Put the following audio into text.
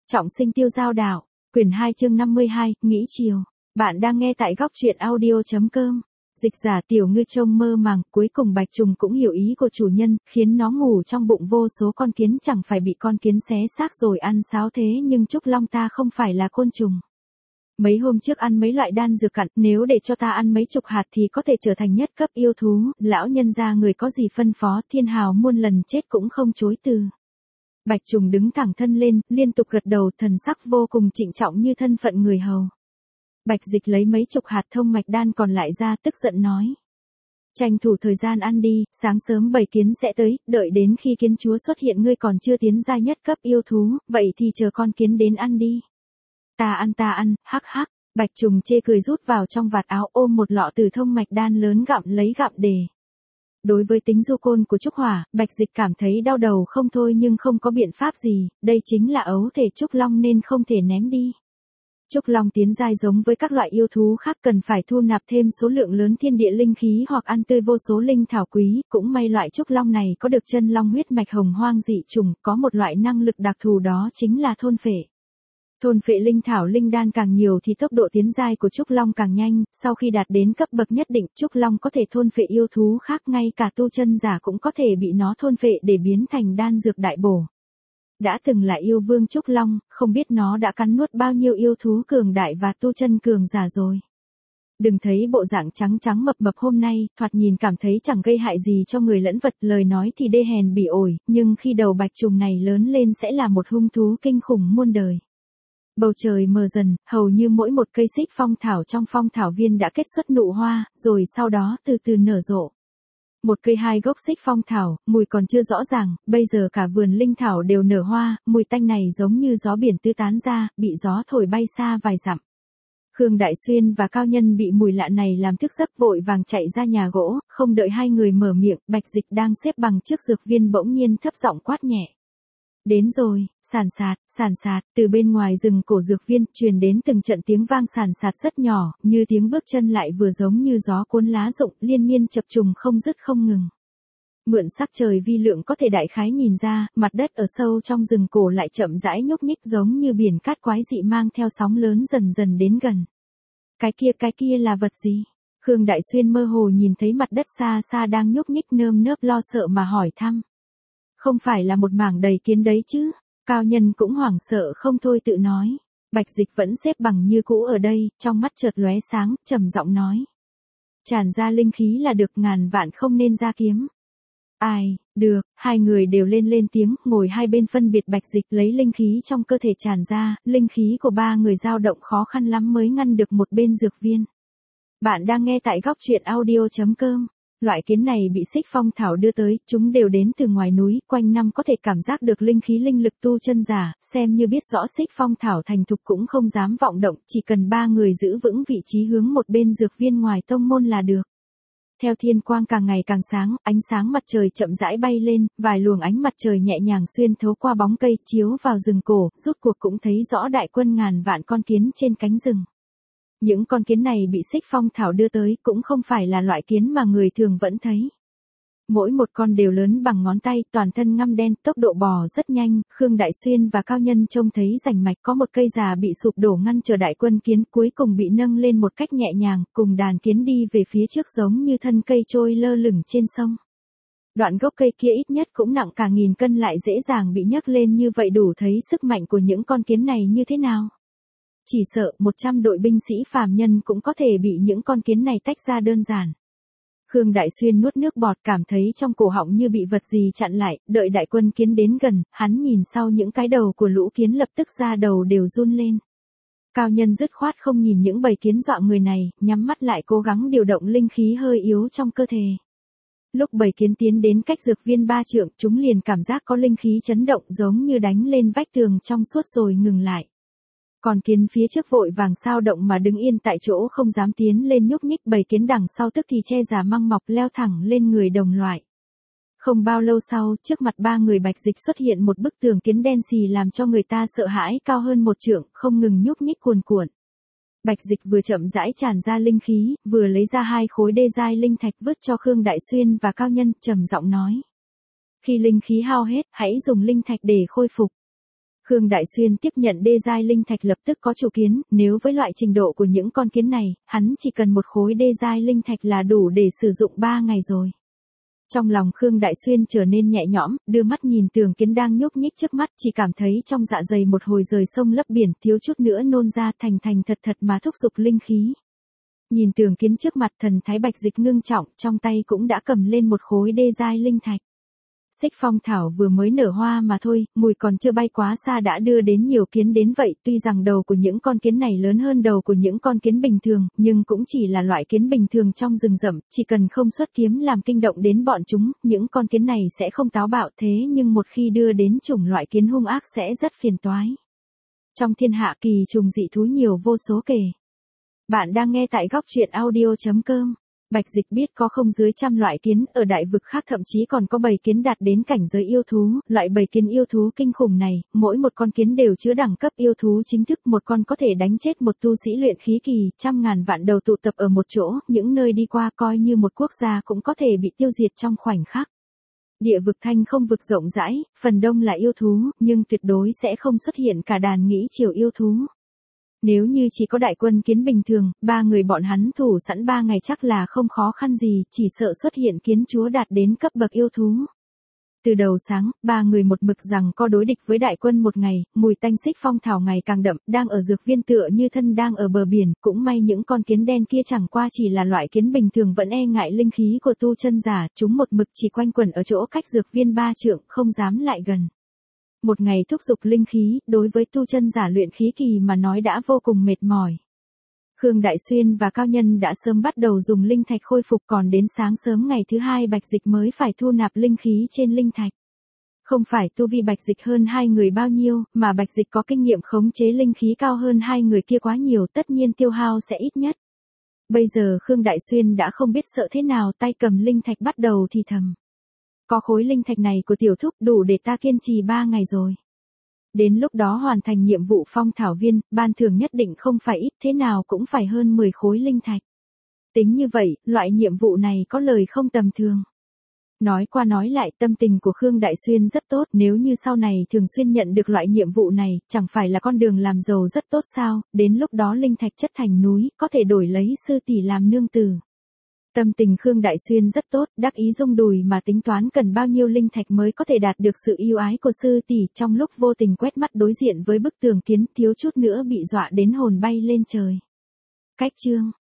Trọng sinh tiêu giao đảo, quyển 2 chương 52, nghĩ chiều. Bạn đang nghe tại góc truyện audio.com. Dịch giả Tiểu Ngư trông mơ màng, cuối cùng bạch trùng cũng hiểu ý của chủ nhân, khiến nó ngủ trong bụng vô số con kiến, chẳng phải bị con kiến xé xác rồi ăn sáo thế, nhưng Trúc Long ta không phải là côn trùng. Mấy hôm trước ăn mấy loại đan dược cặn, nếu để cho ta ăn mấy chục hạt thì có thể trở thành nhất cấp yêu thú, lão nhân gia người có gì phân phó, thiên hào muôn lần chết cũng không chối từ. Bạch trùng đứng thẳng thân lên, liên tục gật đầu, thần sắc vô cùng trịnh trọng như thân phận người hầu. Bạch Dịch lấy mấy chục hạt thông mạch đan còn lại ra, tức giận nói. Tranh thủ thời gian ăn đi, sáng sớm bầy kiến sẽ tới, đợi đến khi kiến chúa xuất hiện ngươi còn chưa tiến giai nhất cấp yêu thú, vậy thì chờ con kiến đến ăn đi. Ta ăn, hắc hắc, bạch trùng chê cười rút vào trong vạt áo ôm một lọ từ thông mạch đan lớn gặm lấy gặm để. Đối với tính du côn của Trúc Hỏa, Bạch Dịch cảm thấy đau đầu không thôi nhưng không có biện pháp gì, đây chính là ấu thể Trúc Long nên không thể ném đi. Trúc Long tiến giai giống với các loại yêu thú khác cần phải thu nạp thêm số lượng lớn thiên địa linh khí hoặc ăn tươi vô số linh thảo quý, cũng may loại Trúc Long này có được chân long huyết mạch hồng hoang dị trùng, có một loại năng lực đặc thù đó chính là thôn phệ. Thôn phệ linh thảo linh đan càng nhiều thì tốc độ tiến giai của Trúc Long càng nhanh, sau khi đạt đến cấp bậc nhất định, Trúc Long có thể thôn phệ yêu thú khác, ngay cả tu chân giả cũng có thể bị nó thôn phệ để biến thành đan dược đại bổ. Đã từng là yêu vương Trúc Long, không biết nó đã cắn nuốt bao nhiêu yêu thú cường đại và tu chân cường giả rồi. Đừng thấy bộ dạng trắng trắng mập mập hôm nay, thoạt nhìn cảm thấy chẳng gây hại gì cho người lẫn vật, lời nói thì đê hèn bỉ ổi, nhưng khi đầu bạch trùng này lớn lên sẽ là một hung thú kinh khủng muôn đời. Bầu trời mờ dần, hầu như mỗi một cây xích phong thảo trong phong thảo viên đã kết xuất nụ hoa, rồi sau đó từ từ nở rộ. Một cây hai gốc xích phong thảo, mùi còn chưa rõ ràng, bây giờ cả vườn linh thảo đều nở hoa, mùi tanh này giống như gió biển tứ tán ra, bị gió thổi bay xa vài dặm. Khương Đại Xuyên và Cao Nhân bị mùi lạ này làm thức giấc vội vàng chạy ra nhà gỗ, không đợi hai người mở miệng, Bạch Dịch đang xếp bằng trước dược viên bỗng nhiên thấp giọng quát nhẹ. Đến rồi, sàn sạt, từ bên ngoài rừng cổ dược viên, truyền đến từng trận tiếng vang sàn sạt rất nhỏ, như tiếng bước chân lại vừa giống như gió cuốn lá rụng, liên miên chập trùng không dứt không ngừng. Mượn sắc trời vi lượng có thể đại khái nhìn ra, mặt đất ở sâu trong rừng cổ lại chậm rãi nhúc nhích giống như biển cát quái dị mang theo sóng lớn dần dần đến gần. Cái kia là vật gì? Khương Đại Xuyên mơ hồ nhìn thấy mặt đất xa xa đang nhúc nhích nơm nớp lo sợ mà hỏi thăm. Không phải là một mảng đầy kiến đấy chứ? Cao Nhân cũng hoảng sợ không thôi tự nói. Bạch Dịch vẫn xếp bằng như cũ ở đây, trong mắt chợt lóe sáng, trầm giọng nói. Tràn ra linh khí là được, ngàn vạn không nên ra kiếm. Ai, được, hai người đều lên tiếng, ngồi hai bên phân biệt. Bạch Dịch lấy linh khí trong cơ thể tràn ra, linh khí của ba người dao động khó khăn lắm mới ngăn được một bên dược viên. Bạn đang nghe tại góc truyện audio.com. Loại kiến này bị xích phong thảo đưa tới, chúng đều đến từ ngoài núi, quanh năm có thể cảm giác được linh khí linh lực tu chân giả, xem như biết rõ xích phong thảo thành thục cũng không dám vọng động, chỉ cần ba người giữ vững vị trí hướng một bên dược viên ngoài tông môn là được. Theo thiên quang càng ngày càng sáng, ánh sáng mặt trời chậm rãi bay lên, vài luồng ánh mặt trời nhẹ nhàng xuyên thấu qua bóng cây, chiếu vào rừng cổ, rút cuộc cũng thấy rõ đại quân ngàn vạn con kiến trên cánh rừng. Những con kiến này bị xích phong thảo đưa tới cũng không phải là loại kiến mà người thường vẫn thấy. Mỗi một con đều lớn bằng ngón tay, toàn thân ngăm đen, tốc độ bò rất nhanh, Khương Đại Xuyên và Cao Nhân trông thấy rành mạch có một cây già bị sụp đổ ngăn chờ đại quân kiến, cuối cùng bị nâng lên một cách nhẹ nhàng, cùng đàn kiến đi về phía trước giống như thân cây trôi lơ lửng trên sông. Đoạn gốc cây kia ít nhất cũng nặng cả 1000 cân lại dễ dàng bị nhấc lên như vậy, đủ thấy sức mạnh của những con kiến này như thế nào. Chỉ sợ 100 đội binh sĩ phàm nhân cũng có thể bị những con kiến này tách ra đơn giản. Khương Đại Xuyên nuốt nước bọt, cảm thấy trong cổ họng như bị vật gì chặn lại, đợi đại quân kiến đến gần, hắn nhìn sau những cái đầu của lũ kiến lập tức da đầu đều run lên. Cao Nhân dứt khoát không nhìn những bầy kiến dọa người này, nhắm mắt lại cố gắng điều động linh khí hơi yếu trong cơ thể. Lúc bầy kiến tiến đến cách dược viên 3 trượng, chúng liền cảm giác có linh khí chấn động giống như đánh lên vách tường trong suốt rồi ngừng lại. Còn kiến phía trước vội vàng sao động mà đứng yên tại chỗ không dám tiến lên nhúc nhích, bầy kiến đằng sau tức thì che giả măng mọc leo thẳng lên người đồng loại. Không bao lâu sau, trước mặt ba người Bạch Dịch xuất hiện một bức tường kiến đen xì làm cho người ta sợ hãi, cao hơn 1 trượng, không ngừng nhúc nhích cuồn cuộn. Bạch Dịch vừa chậm rãi tràn ra linh khí, vừa lấy ra 2 khối đê giai linh thạch vứt cho Khương Đại Xuyên và Cao Nhân, trầm giọng nói. Khi linh khí hao hết, hãy dùng linh thạch để khôi phục. Khương Đại Xuyên tiếp nhận đê giai linh thạch lập tức có chủ kiến, nếu với loại trình độ của những con kiến này, hắn chỉ cần một khối đê giai linh thạch là đủ để sử dụng 3 ngày rồi. Trong lòng Khương Đại Xuyên trở nên nhẹ nhõm, đưa mắt nhìn tường kiến đang nhúc nhích trước mắt, chỉ cảm thấy trong dạ dày một hồi rời sông lấp biển, thiếu chút nữa nôn ra, thành thật mà thúc giục linh khí. Nhìn tường kiến trước mặt, thần thái Bạch Dịch ngưng trọng, trong tay cũng đã cầm lên một khối đê giai linh thạch. Xích phong thảo vừa mới nở hoa mà thôi, mùi còn chưa bay quá xa đã đưa đến nhiều kiến đến vậy, tuy rằng đầu của những con kiến này lớn hơn đầu của những con kiến bình thường, nhưng cũng chỉ là loại kiến bình thường trong rừng rậm, chỉ cần không xuất kiếm làm kinh động đến bọn chúng, những con kiến này sẽ không táo bạo, thế nhưng một khi đưa đến chủng loại kiến hung ác sẽ rất phiền toái. Trong thiên hạ kỳ trùng dị thú nhiều vô số kể. Bạn đang nghe tại góc truyện audio.com. Bạch Dịch biết có không dưới 100 loại kiến, ở đại vực khác thậm chí còn có bầy kiến đạt đến cảnh giới yêu thú, loại bầy kiến yêu thú kinh khủng này, mỗi một con kiến đều chứa đẳng cấp yêu thú chính thức, một con có thể đánh chết một tu sĩ luyện khí kỳ, trăm ngàn vạn đầu tụ tập ở một chỗ, những nơi đi qua coi như một quốc gia cũng có thể bị tiêu diệt trong khoảnh khắc. Địa vực Thanh không vực rộng rãi, phần đông là yêu thú, nhưng tuyệt đối sẽ không xuất hiện cả đàn nghĩ chiều yêu thú. Nếu như chỉ có đại quân kiến bình thường, 3 người bọn hắn thủ sẵn 3 ngày chắc là không khó khăn gì, chỉ sợ xuất hiện kiến chúa đạt đến cấp bậc yêu thú. Từ đầu sáng, 3 người một mực rằng co đối địch với đại quân một ngày, mùi tanh xích phong thảo ngày càng đậm, đang ở dược viên tựa như thân đang ở bờ biển, cũng may những con kiến đen kia chẳng qua chỉ là loại kiến bình thường vẫn e ngại linh khí của tu chân giả, chúng một mực chỉ quanh quẩn ở chỗ cách dược viên 3 trượng, không dám lại gần. Một ngày thúc giục linh khí, đối với tu chân giả luyện khí kỳ mà nói đã vô cùng mệt mỏi. Khương Đại Xuyên và Cao Nhân đã sớm bắt đầu dùng linh thạch khôi phục, còn đến sáng sớm ngày thứ 2 Bạch Dịch mới phải thu nạp linh khí trên linh thạch. Không phải tu vi Bạch Dịch hơn 2 người bao nhiêu, mà Bạch Dịch có kinh nghiệm khống chế linh khí cao hơn 2 người kia quá nhiều, tất nhiên tiêu hao sẽ ít nhất. Bây giờ Khương Đại Xuyên đã không biết sợ thế nào, tay cầm linh thạch bắt đầu thì thầm. Có khối linh thạch này của tiểu thúc đủ để ta kiên trì 3 ngày rồi. Đến lúc đó hoàn thành nhiệm vụ phong thảo viên, ban thưởng nhất định không phải ít, thế nào cũng phải hơn 10 khối linh thạch. Tính như vậy, loại nhiệm vụ này có lời không tầm thường. Nói qua nói lại, tâm tình của Khương Đại Xuyên rất tốt, nếu như sau này thường xuyên nhận được loại nhiệm vụ này, chẳng phải là con đường làm giàu rất tốt sao, đến lúc đó linh thạch chất thành núi, có thể đổi lấy sư tỷ làm nương tử. Tâm tình Khương Đại Xuyên rất tốt, đắc ý rung đùi mà tính toán cần bao nhiêu linh thạch mới có thể đạt được sự yêu ái của sư tỷ, trong lúc vô tình quét mắt đối diện với bức tường kiến, thiếu chút nữa bị dọa đến hồn bay lên trời. Cách chương